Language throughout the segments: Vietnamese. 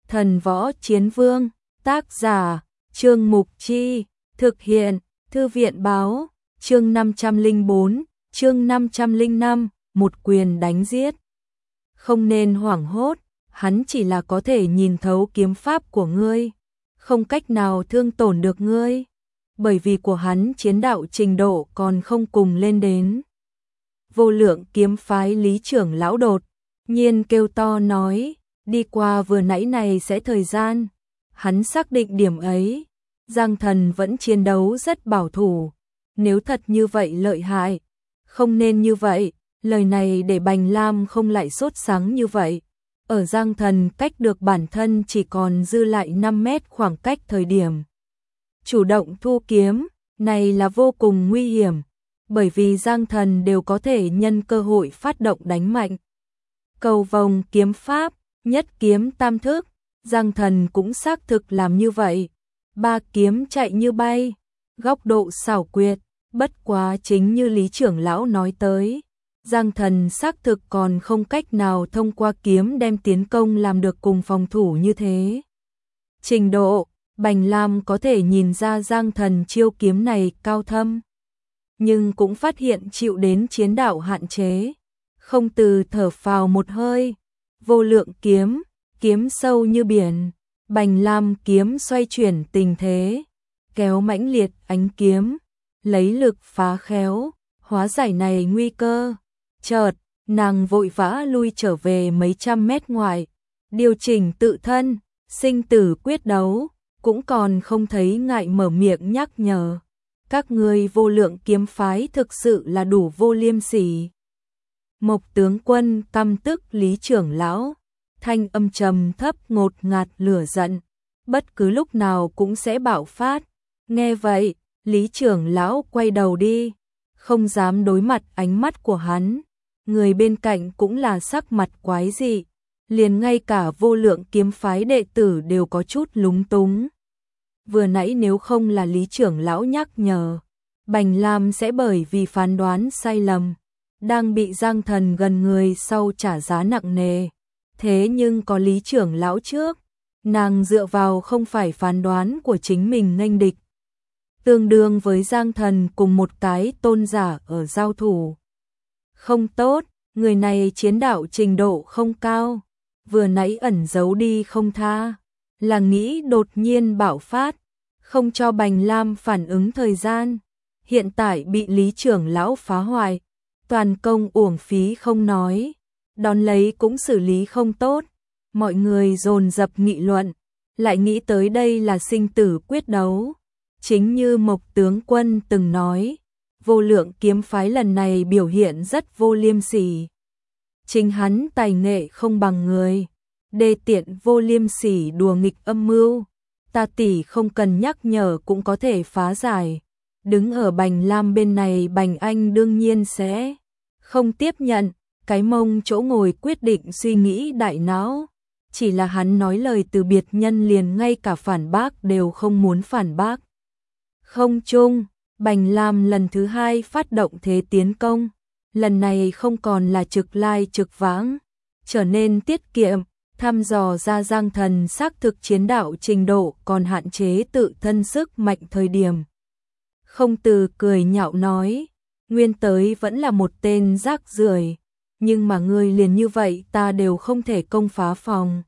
Thần Võ Chiến Vương, tác giả, Trương Mục Chi, thực hiện, Thư viện Báo, chương 504, chương 505, một quyền đánh giết. Không nên hoảng hốt, hắn chỉ là có thể nhìn thấu kiếm pháp của ngươi, không cách nào thương tổn được ngươi, bởi vì của hắn chiến đạo trình độ còn không cùng lên đến. Vô Lượng kiếm phái Lý trưởng lão đột nhiên kêu to nói, đi qua vừa nãy này sẽ thời gian, hắn xác định điểm ấy, Giang Thần vẫn chiến đấu rất bảo thủ, nếu thật như vậy lợi hại, không nên như vậy, lời này để Bành Lam không lại sốt sắng như vậy. Ở Giang Thần cách được bản thân chỉ còn dư lại 5 mét khoảng cách thời điểm. Chủ động thu kiếm, này là vô cùng nguy hiểm, bởi vì Giang Thần đều có thể nhân cơ hội phát động đánh mạnh. Cầu vồng kiếm pháp, nhất kiếm tam thức, Giang Thần cũng xác thực làm như vậy. Ba kiếm chạy như bay, góc độ xảo quyệt, bất quá chính như Lý trưởng lão nói tới. Giang Thần xác thực còn không cách nào thông qua kiếm đem tiến công làm được cùng phòng thủ như thế. Trình độ, Bành Lam có thể nhìn ra Giang Thần chiêu kiếm này cao thâm, nhưng cũng phát hiện chịu đến chiến đạo hạn chế, không từ thở phào một hơi. Vô Lượng kiếm, kiếm sâu như biển, Bành Lam kiếm xoay chuyển tình thế, kéo mãnh liệt ánh kiếm, lấy lực phá khéo, hóa giải này nguy cơ. Chợt, nàng vội vã lui trở về mấy trăm mét ngoài, điều chỉnh tự thân, sinh tử quyết đấu, cũng còn không thấy ngại mở miệng nhắc nhở. Các ngươi Vô Lượng kiếm phái thực sự là đủ vô liêm sỉ. Mộc tướng quân căm tức Lý trưởng lão, thanh âm trầm thấp ngột ngạt lửa giận, bất cứ lúc nào cũng sẽ bạo phát. Nghe vậy, Lý trưởng lão quay đầu đi, không dám đối mặt ánh mắt của hắn. Người bên cạnh cũng là sắc mặt quái dị, liền ngay cả Vô Lượng kiếm phái đệ tử đều có chút lúng túng. Vừa nãy nếu không là Lý trưởng lão nhắc nhở, Bành Lam sẽ bởi vì phán đoán sai lầm, đang bị Giang Thần gần người sau trả giá nặng nề. Thế nhưng có Lý trưởng lão trước, nàng dựa vào không phải phán đoán của chính mình nghênh địch, tương đương với Giang Thần cùng một cái tôn giả ở giao thủ. Không tốt, người này chiến đạo trình độ không cao, vừa nãy ẩn giấu đi không tha, là nghĩ đột nhiên bạo phát, không cho Bành Lam phản ứng thời gian. Hiện tại bị Lý trưởng lão phá hoại, toàn công uổng phí không nói, đón lấy cũng xử lý không tốt. Mọi người dồn dập nghị luận, lại nghĩ tới đây là sinh tử quyết đấu. Chính như Mộc tướng quân từng nói, Vô Lượng kiếm phái lần này biểu hiện rất vô liêm sỉ. Chính hắn tài nghệ không bằng người, đê tiện vô liêm sỉ đùa nghịch âm mưu, ta tỷ không cần nhắc nhở cũng có thể phá giải. Đứng ở Bành Lam bên này Bành Anh đương nhiên sẽ không tiếp nhận, cái mông chỗ ngồi quyết định suy nghĩ đại não. Chỉ là hắn nói lời từ biệt nhân liền ngay cả phản bác đều không muốn phản bác. Không chung, Bành Lam lần thứ hai phát động thế tiến công, lần này không còn là trực lai trực vãng, trở nên tiết kiệm, thăm dò ra Giang Thần xác thực chiến đạo trình độ còn hạn chế tự thân sức mạnh thời điểm. Không từ cười nhạo nói, nguyên tới vẫn là một tên rác rưởi, nhưng mà ngươi liền như vậy ta đều không thể công phá phòng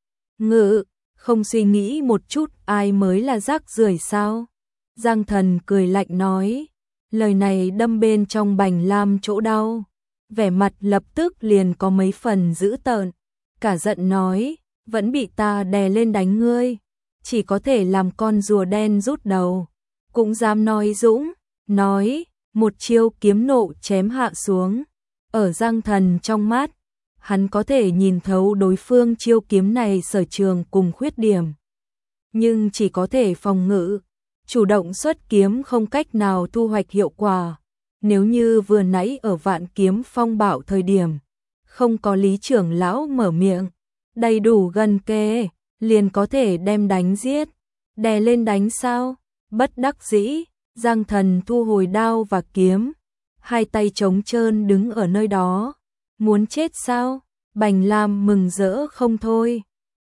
ngự, không suy nghĩ một chút ai mới là rác rưởi sao? Giang Thần cười lạnh nói, lời này đâm bên trong Bành Lam chỗ đau, vẻ mặt lập tức liền có mấy phần dữ tợn, cả giận nói, vẫn bị ta đè lên đánh ngươi, chỉ có thể làm con rùa đen rút đầu, cũng dám nói dũng, nói, một chiêu kiếm nộ chém hạ xuống. Ở Giang Thần trong mắt, hắn có thể nhìn thấu đối phương chiêu kiếm này sở trường cùng khuyết điểm, nhưng chỉ có thể phòng ngự, chủ động xuất kiếm không cách nào thu hoạch hiệu quả. Nếu như vừa nãy ở Vạn Kiếm Phong Bảo thời điểm, không có Lý trưởng lão mở miệng, đầy đủ gần kề, liền có thể đem đánh giết, đè lên đánh sao? Bất đắc dĩ, Giang Thần thu hồi đao và kiếm, hai tay trống trơn đứng ở nơi đó. Muốn chết sao? Bành Lam mừng rỡ không thôi.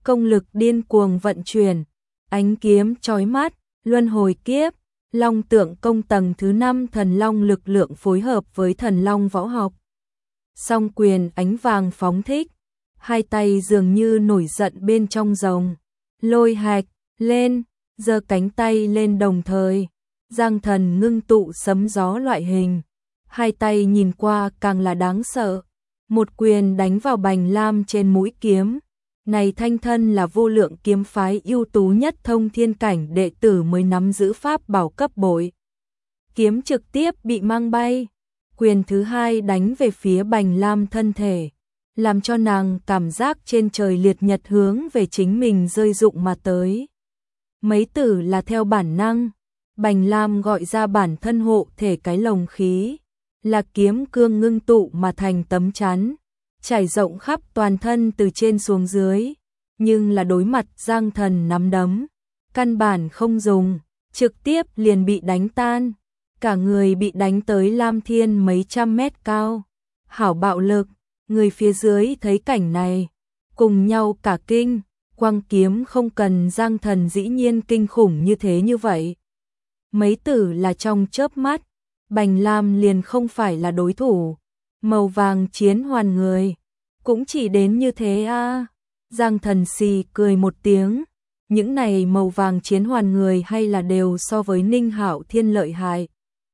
công lực điên cuồng vận chuyển, ánh kiếm chói mắt, luân hồi kiếp, long tượng công tầng thứ 5 thần long lực lượng phối hợp với thần long võ học. Song quyền ánh vàng phóng thích, hai tay dường như nổi giận bên trong rồng, lôi hạch lên, giơ cánh tay lên đồng thời, Giang Thần ngưng tụ sấm gió loại hình, hai tay nhìn qua càng là đáng sợ, một quyền đánh vào bành lam trên mũi kiếm. Này thanh thân là vô lượng kiếm phái ưu tú nhất thông thiên cảnh đệ tử mới nắm giữ pháp bảo cấp bội. Kiếm trực tiếp bị mang bay, quyền thứ hai đánh về phía bành lam thân thể, làm cho nàng cảm giác trên trời liệt nhật hướng về chính mình rơi rụng mà tới. Mấy tử là theo bản năng, bành lam gọi ra bản thân hộ thể cái lồng khí, là kiếm cương ngưng tụ mà thành tấm chắn, trải rộng khắp toàn thân từ trên xuống dưới, nhưng là đối mặt Giang Thần nắm đấm, căn bản không dùng, trực tiếp liền bị đánh tan, cả người bị đánh tới lam thiên mấy trăm mét cao. Hảo bạo lực, người phía dưới thấy cảnh này, cùng nhau cả kinh, quang kiếm không cần Giang Thần dĩ nhiên kinh khủng như thế như vậy. Mấy tử là trong chớp mắt, bành lam liền không phải là đối thủ, màu vàng chiến hoàn người, cũng chỉ đến như thế a. Giang Thần xì cười một tiếng, những này màu vàng chiến hoàn người hay là đều so với Ninh Hạo Thiên lợi hại.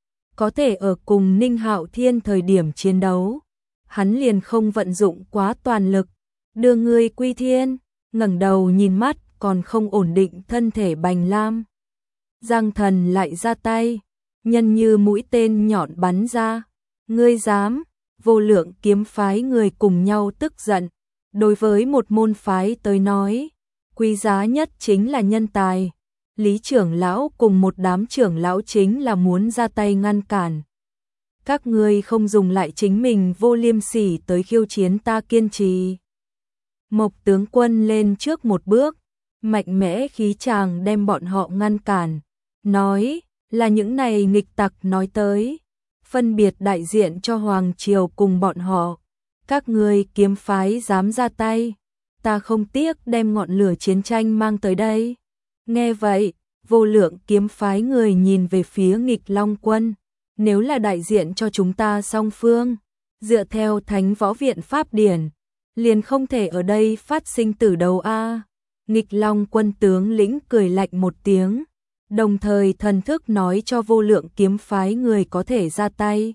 Có thể ở cùng Ninh Hạo Thiên thời điểm chiến đấu, hắn liền không vận dụng quá toàn lực, đưa người quy thiên, ngẩng đầu nhìn mắt còn không ổn định thân thể bành lam. Giang Thần lại ra tay, nhân như mũi tên nhọn bắn ra, ngươi dám, vô lượng kiếm phái người cùng nhau tức giận. Đối với một môn phái tới nói, quý giá nhất chính là nhân tài. Lý trưởng lão cùng một đám trưởng lão chính là muốn ra tay ngăn cản. Các ngươi không dùng lại chính mình vô liêm sỉ tới khiêu chiến ta kiên trì. Mộc tướng quân lên trước một bước, mạnh mẽ khí tràng đem bọn họ ngăn cản, nói là những này nghịch tặc nói tới, phân biệt đại diện cho Hoàng Triều cùng bọn họ. Các ngươi kiếm phái dám ra tay, ta không tiếc đem ngọn lửa chiến tranh mang tới đây. Nghe vậy, vô lượng kiếm phái người nhìn về phía nghịch long quân, nếu là đại diện cho chúng ta song phương, dựa theo Thánh Võ Viện Pháp Điển, liền không thể ở đây phát sinh tử đấu a. Nghịch long quân tướng lĩnh cười lạnh một tiếng, đồng thời thần thức nói cho vô lượng kiếm phái người có thể ra tay.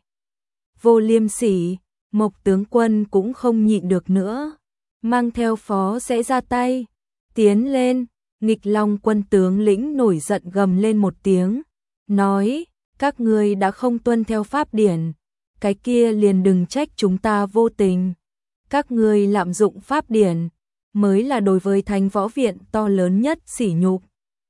Vô liêm sỉ, Mộc tướng quân cũng không nhịn được nữa, mang theo phó sẽ ra tay, tiến lên. Nghịch long quân tướng lĩnh nổi giận gầm lên một tiếng, nói, các ngươi đã không tuân theo pháp điển, cái kia liền đừng trách chúng ta vô tình. Các ngươi lạm dụng pháp điển, mới là đối với Thánh Võ Viện to lớn nhất sỉ nhục.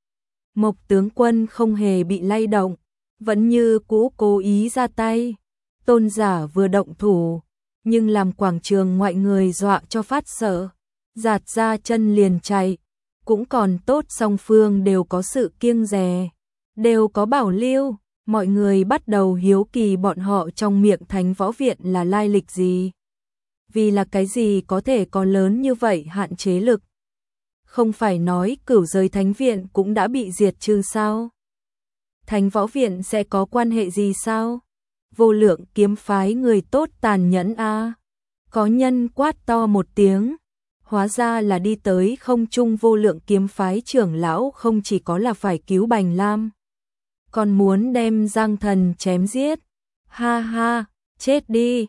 Mộc tướng quân không hề bị lay động, vẫn như cũ cố ý ra tay. Tôn giả vừa động thủ, nhưng làm quảng trường ngoại người dọa cho phát sợ, giạt ra chân liền chạy. Cũng còn tốt song phương đều có sự kiêng dè, đều có bảo lưu, mọi người bắt đầu hiếu kỳ bọn họ trong miệng Thánh Võ Viện là lai lịch gì. Vì là cái gì có thể có lớn như vậy hạn chế lực. Không phải nói Cửu Giới Thánh Viện cũng đã bị diệt trừ sao? Thánh Võ Viện sẽ có quan hệ gì sao? Vô lượng kiếm phái người tốt tàn nhẫn a. Có nhân quát to một tiếng. Hóa ra là đi tới không trung vô lượng kiếm phái trưởng lão không chỉ có là phải cứu bành lam, còn muốn đem Giang Thần chém giết. Ha ha, chết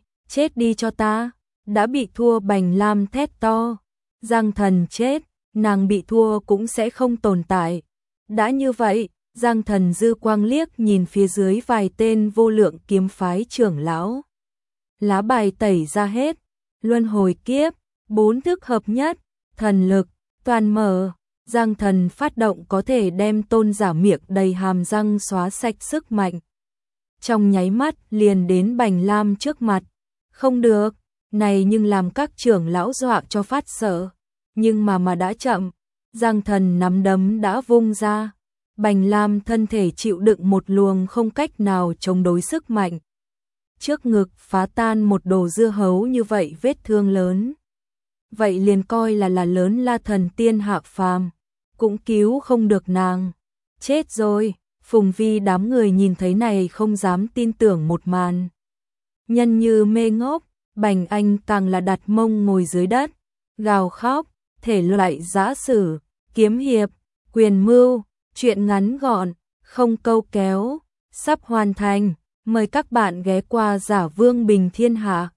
đi cho ta. Đã bị thua bành lam thét to. Giang Thần chết, nàng bị thua cũng sẽ không tồn tại. Đã như vậy, Giang Thần dư quang liếc nhìn phía dưới vài tên vô lượng kiếm phái trưởng lão. Lá bài tẩy ra hết, luân hồi kiếp, 4 thức hợp nhất, thần lực, toàn mở. Giang Thần phát động có thể đem tôn giả miệng đầy hàm răng xóa sạch sức mạnh. Trong nháy mắt liền đến bành lam trước mặt. Không được, này nhưng làm các trưởng lão dọa cho phát sợ. Nhưng mà đã chậm, Giang Thần nắm đấm đã vung ra. Bành lam thân thể chịu đựng một luồng không cách nào chống đối sức mạnh. Trước ngực phá tan một đồ dưa hấu như vậy vết thương lớn. vậy liền coi là lớn La thần tiên hạ phàm, cũng cứu không được nàng. Chết rồi, Phùng Vi đám người nhìn thấy này không dám tin tưởng một màn. Nhân như mê ngốc, Bành Anh càng là đặt mông ngồi dưới đất, gào khóc, thể loại giã sử, kiếm hiệp, quyền mưu, chuyện ngắn gọn, không câu kéo, sắp hoàn thành, mời các bạn ghé qua Giả Vương Bình Thiên Hạ.